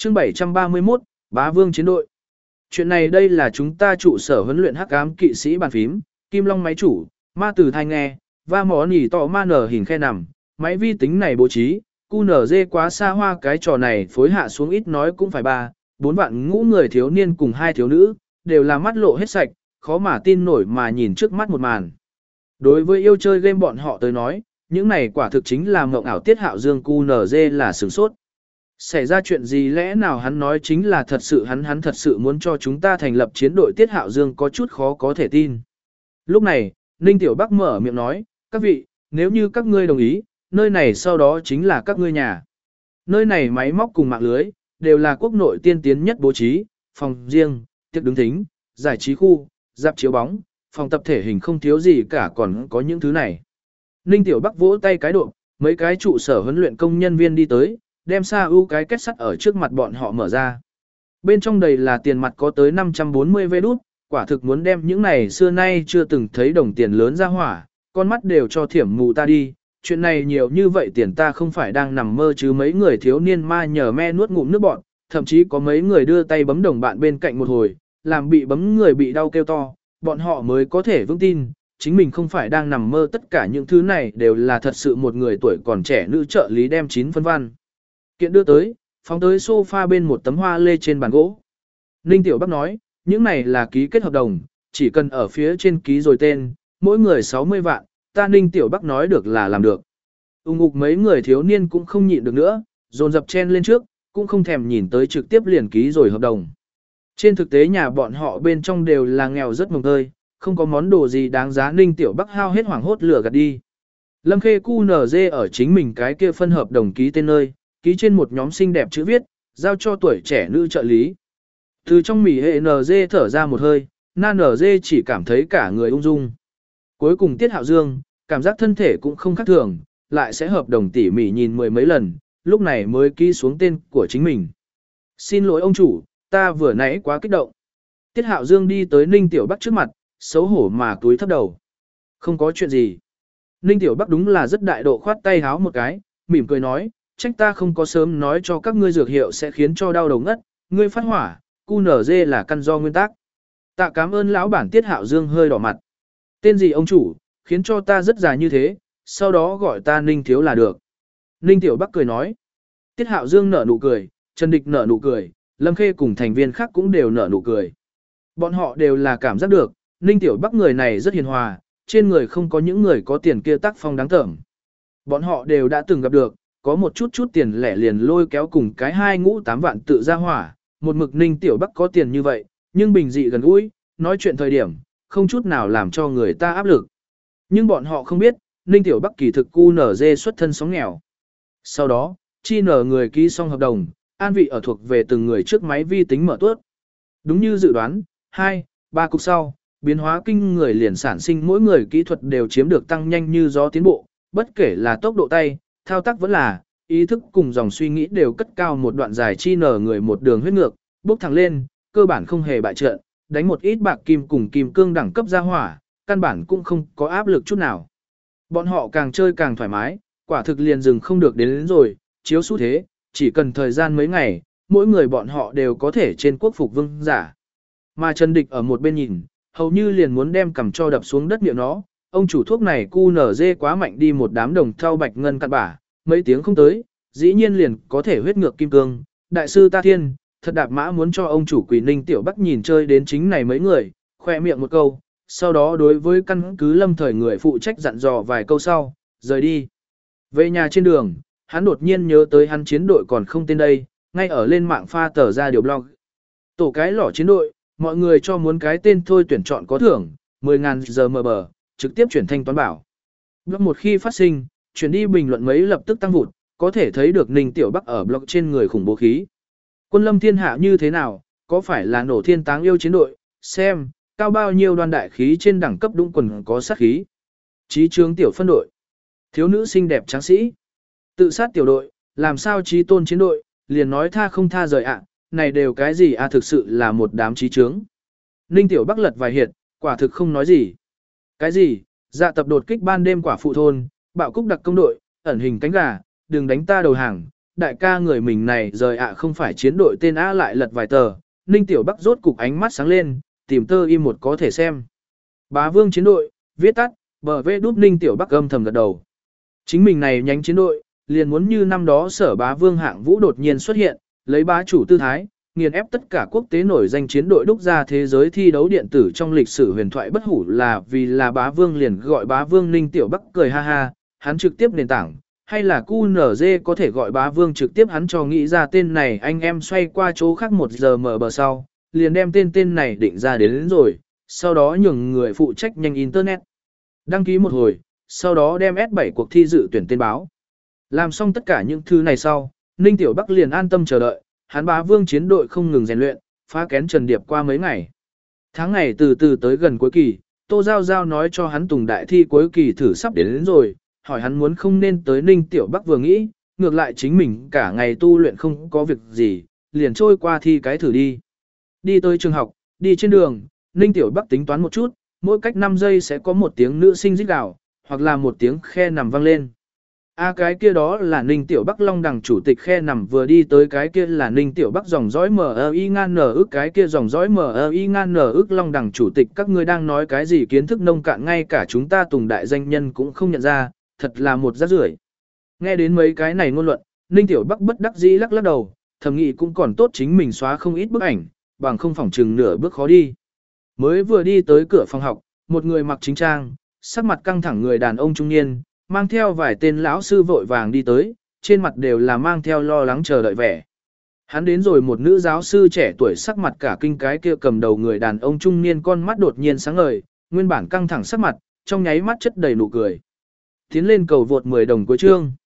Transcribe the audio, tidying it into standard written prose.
Chương 731, Bá Vương chiến đội. Chuyện này đây là chúng ta trụ sở huấn luyện hắc ám kỵ sĩ bàn phím, Kim Long máy chủ, ma từ thai nghe, và mỏ nỉ tọ ma nở hình khe nằm, máy vi tính này bố trí, QNZ quá xa hoa cái trò này phối hạ xuống ít nói cũng phải 4 vạn ngũ người thiếu niên cùng 2 thiếu nữ, đều là mắt lộ hết sạch, khó mà tin nổi mà nhìn trước mắt một màn. Đối với yêu chơi game bọn họ tới nói, những này quả thực chính là mộng ảo Tiết Hạo Dương QNZ là sửng sốt. Xảy ra chuyện gì lẽ nào hắn nói chính là thật sự hắn thật sự muốn cho chúng ta thành lập chiến đội Tiết Hạo Dương có chút khó có thể tin. Lúc này, Ninh Tiểu Bắc mở miệng nói, các vị, nếu như các ngươi đồng ý, nơi này sau đó chính là các ngươi nhà. Nơi này máy móc cùng mạng lưới, đều là quốc nội tiên tiến nhất bố trí, phòng riêng, tiệc đứng thính, giải trí khu, dạp chiếu bóng, phòng tập thể hình không thiếu gì cả còn có những thứ này. Ninh Tiểu Bắc vỗ tay cái độ, mấy cái trụ sở huấn luyện công nhân viên đi tới, đem xa ưu cái kết sắt ở trước mặt bọn họ mở ra. Bên trong đầy là tiền mặt có tới 540 vé đút, quả thực muốn đem những này xưa nay chưa từng thấy đồng tiền lớn ra hỏa, con mắt đều cho thiểm mù ta đi. Chuyện này nhiều như vậy tiền ta không phải đang nằm mơ chứ mấy người thiếu niên ma nhờ me nuốt ngụm nước bọn, thậm chí có mấy người đưa tay bấm đồng bạn bên cạnh một hồi, làm bị bấm người bị đau kêu to, bọn họ mới có thể vững tin, chính mình không phải đang nằm mơ tất cả những thứ này đều là thật sự một người tuổi còn trẻ nữ trợ lý đem 9 phân văn. Kiện đưa tới, phóng tới sofa bên một tấm hoa lê trên bàn gỗ. Ninh Tiểu Bắc nói, những này là ký kết hợp đồng, chỉ cần ở phía trên ký rồi tên, mỗi người 60 vạn, ta Ninh Tiểu Bắc nói được là làm được. Ung ục mấy người thiếu niên cũng không nhịn được nữa, dồn dập chen lên trước, cũng không thèm nhìn tới trực tiếp liền ký rồi hợp đồng. Trên thực tế nhà bọn họ bên trong đều là nghèo rất mồng tơi, không có món đồ gì đáng giá Ninh Tiểu Bắc hao hết hoảng hốt lửa gạt đi. Lâm Khê QNZ ở chính mình cái kia phân hợp đồng ký tên nơi, ký trên một nhóm xinh đẹp chữ viết, giao cho tuổi trẻ nữ trợ lý. Từ trong mỉ hệ NG thở ra một hơi, na NG chỉ cảm thấy cả người ung dung. Cuối cùng Tiết Hạo Dương, cảm giác thân thể cũng không khác thường, lại sẽ hợp đồng tỉ mỉ nhìn mười mấy lần, lúc này mới ký xuống tên của chính mình. Xin lỗi ông chủ, ta vừa nãy quá kích động. Tiết Hạo Dương đi tới Ninh Tiểu Bắc trước mặt, xấu hổ mà túi thấp đầu. Không có chuyện gì. Ninh Tiểu Bắc đúng là rất đại độ khoát tay háo một cái, mỉm cười nói, trách ta không có sớm nói cho các ngươi dược hiệu sẽ khiến cho đau đầu ngất, ngươi phát hỏa, QNZ là căn do nguyên tắc. Tạ cảm ơn lão bản Tiết Hạo Dương hơi đỏ mặt. Tên gì ông chủ, khiến cho ta rất dài như thế, sau đó gọi ta Ninh Thiếu là được. Ninh Tiểu Bắc cười nói. Tiết Hạo Dương nở nụ cười, Trần Địch nở nụ cười, Lâm Khê cùng thành viên khác cũng đều nở nụ cười. Bọn họ đều là cảm giác được, Ninh Tiểu Bắc người này rất hiền hòa, trên người không có những người có tiền kia tác phong đáng tởm. Bọn họ đều đã từng gặp được, có một chút tiền lẻ liền lôi kéo cùng cái 2 ngũ 8 vạn tự ra hỏa, một mực Ninh Tiểu Bắc có tiền như vậy, nhưng bình dị gần gũi, nói chuyện thời điểm, không chút nào làm cho người ta áp lực. Nhưng bọn họ không biết, Ninh Tiểu Bắc kỳ thực QNZ xuất thân sóng nghèo. Sau đó, chi nở người ký xong hợp đồng, an vị ở thuộc về từng người trước máy vi tính mở tuốt. Đúng như dự đoán, 2-3 cục sau, biến hóa kinh người liền sản sinh mỗi người kỹ thuật đều chiếm được tăng nhanh như gió tiến bộ, bất kể là tốc độ tay, thao tác vẫn là, ý thức cùng dòng suy nghĩ đều cất cao một đoạn dài chi nở người một đường huyết ngược, bốc thẳng lên, cơ bản không hề bại trận, đánh một ít bạc kim cùng kim cương đẳng cấp ra hỏa, căn bản cũng không có áp lực chút nào. Bọn họ càng chơi càng thoải mái, quả thực liền dừng không được đến rồi, chiếu xu thế, chỉ cần thời gian mấy ngày, mỗi người bọn họ đều có thể trên quốc phục vương giả. Mà Trần Địch ở một bên nhìn, hầu như liền muốn đem cầm cho đập xuống đất miệng nó, ông chủ thuốc này QNZ quá mạnh đi một đám đồng thau bạch ngân cặn bả, mấy tiếng không tới, dĩ nhiên liền có thể huyết ngược kim cương, đại sư ta thiên, thật đạp mã muốn cho ông chủ Quỷ Ninh Tiểu Bắc nhìn chơi đến chính này mấy người, khoe miệng một câu, sau đó đối với căn cứ lâm thời người phụ trách dặn dò vài câu sau, rời đi. Về nhà trên đường, hắn đột nhiên nhớ tới hắn chiến đội còn không tên đây, ngay ở lên mạng pha tờ ra điều blog. Tổ cái lỏ chiến đội, mọi người cho muốn cái tên thôi tuyển chọn có thưởng, 10.000 giờ mờ bờ, trực tiếp chuyển thanh toán bảo. Blog một khi phát sinh, chuyển đi bình luận mấy lập tức tăng vụt, có thể thấy được Ninh Tiểu Bắc ở blog trên người khủng bố khí. Quân lâm thiên hạ như thế nào, có phải là nổ thiên táng yêu chiến đội, xem, cao bao nhiêu đoàn đại khí trên đẳng cấp đúng quần có sát khí. Chí trướng tiểu phân đội, thiếu nữ xinh đẹp tráng sĩ, tự sát tiểu đội, làm sao chí tôn chiến đội, liền nói tha không tha rời ạ, này đều cái gì à, thực sự là một đám chí trướng. Ninh Tiểu Bắc lật vài hiệt, quả thực không nói gì. Cái gì, dạ tập đột kích ban đêm quả phụ thôn, bạo cúc đặc công đội, ẩn hình cánh gà, đừng đánh ta đầu hàng, đại ca người mình này rời ạ không phải chiến đội tên A lại lật vài tờ, Ninh Tiểu Bắc rốt cục ánh mắt sáng lên, tìm tơ im một có thể xem. Bá vương chiến đội, viết tắt, bờ vê đúp Ninh Tiểu Bắc âm thầm gật đầu. Chính mình này nhánh chiến đội, liền muốn như năm đó sở bá vương hạng vũ đột nhiên xuất hiện, lấy bá chủ tư thái, nghiền ép tất cả quốc tế nổi danh chiến đội đúc ra thế giới thi đấu điện tử trong lịch sử huyền thoại bất hủ là vì là bá vương liền gọi bá vương Ninh Tiểu Bắc cười ha ha, hắn trực tiếp nền tảng, hay là QNZ có thể gọi bá vương trực tiếp hắn cho nghĩ ra tên này anh em xoay qua chỗ khác 1 giờ mở bờ sau, liền đem tên này định ra đến rồi, sau đó nhường người phụ trách nhanh internet. Đăng ký một hồi, sau đó đem S7 cuộc thi dự tuyển tên báo. Làm xong tất cả những thứ này sau, Ninh Tiểu Bắc liền an tâm chờ đợi, hắn bá vương chiến đội không ngừng rèn luyện, phá kén trần điệp qua mấy ngày. Tháng ngày từ từ tới gần cuối kỳ, Tô Giao Giao nói cho hắn Tùng đại thi cuối kỳ thử sắp đến rồi, hỏi hắn muốn không nên tới Ninh Tiểu Bắc vừa nghĩ, ngược lại chính mình cả ngày tu luyện không có việc gì, liền trôi qua thi cái thử đi. Đi tới trường học, đi trên đường, Ninh Tiểu Bắc tính toán một chút, mỗi cách 5 giây sẽ có một tiếng nữ sinh rít gào, hoặc là một tiếng khe nằm vang lên. Cái kia đó là Ninh Tiểu Bắc Long Đằng chủ tịch khe nằm vừa đi tới cái kia là Ninh Tiểu Bắc dòng dõi MI ngan nở ức cái kia dòng dõi MI ngan nở ức Long Đằng chủ tịch các ngươi đang nói cái gì kiến thức nông cạn ngay cả chúng ta Tùng đại danh nhân cũng không nhận ra, thật là một rác rưởi. Nghe đến mấy cái này ngôn luận, Ninh Tiểu Bắc bất đắc dĩ lắc lắc đầu, thầm nghĩ cũng còn tốt chính mình xóa không ít bức ảnh, bằng không phỏng chừng nửa bước khó đi. Mới vừa đi tới cửa phòng học, một người mặc chính trang, sắc mặt căng thẳng người đàn ông trung niên, mang theo vài tên lão sư vội vàng đi tới, trên mặt đều là mang theo lo lắng chờ đợi vẻ. Hắn đến rồi một nữ giáo sư trẻ tuổi sắc mặt cả kinh cái kia cầm đầu người đàn ông trung niên con mắt đột nhiên sáng ngời, nguyên bản căng thẳng sắc mặt, trong nháy mắt chất đầy nụ cười. Tiến lên cầu vượt 10 đồng cuối chương.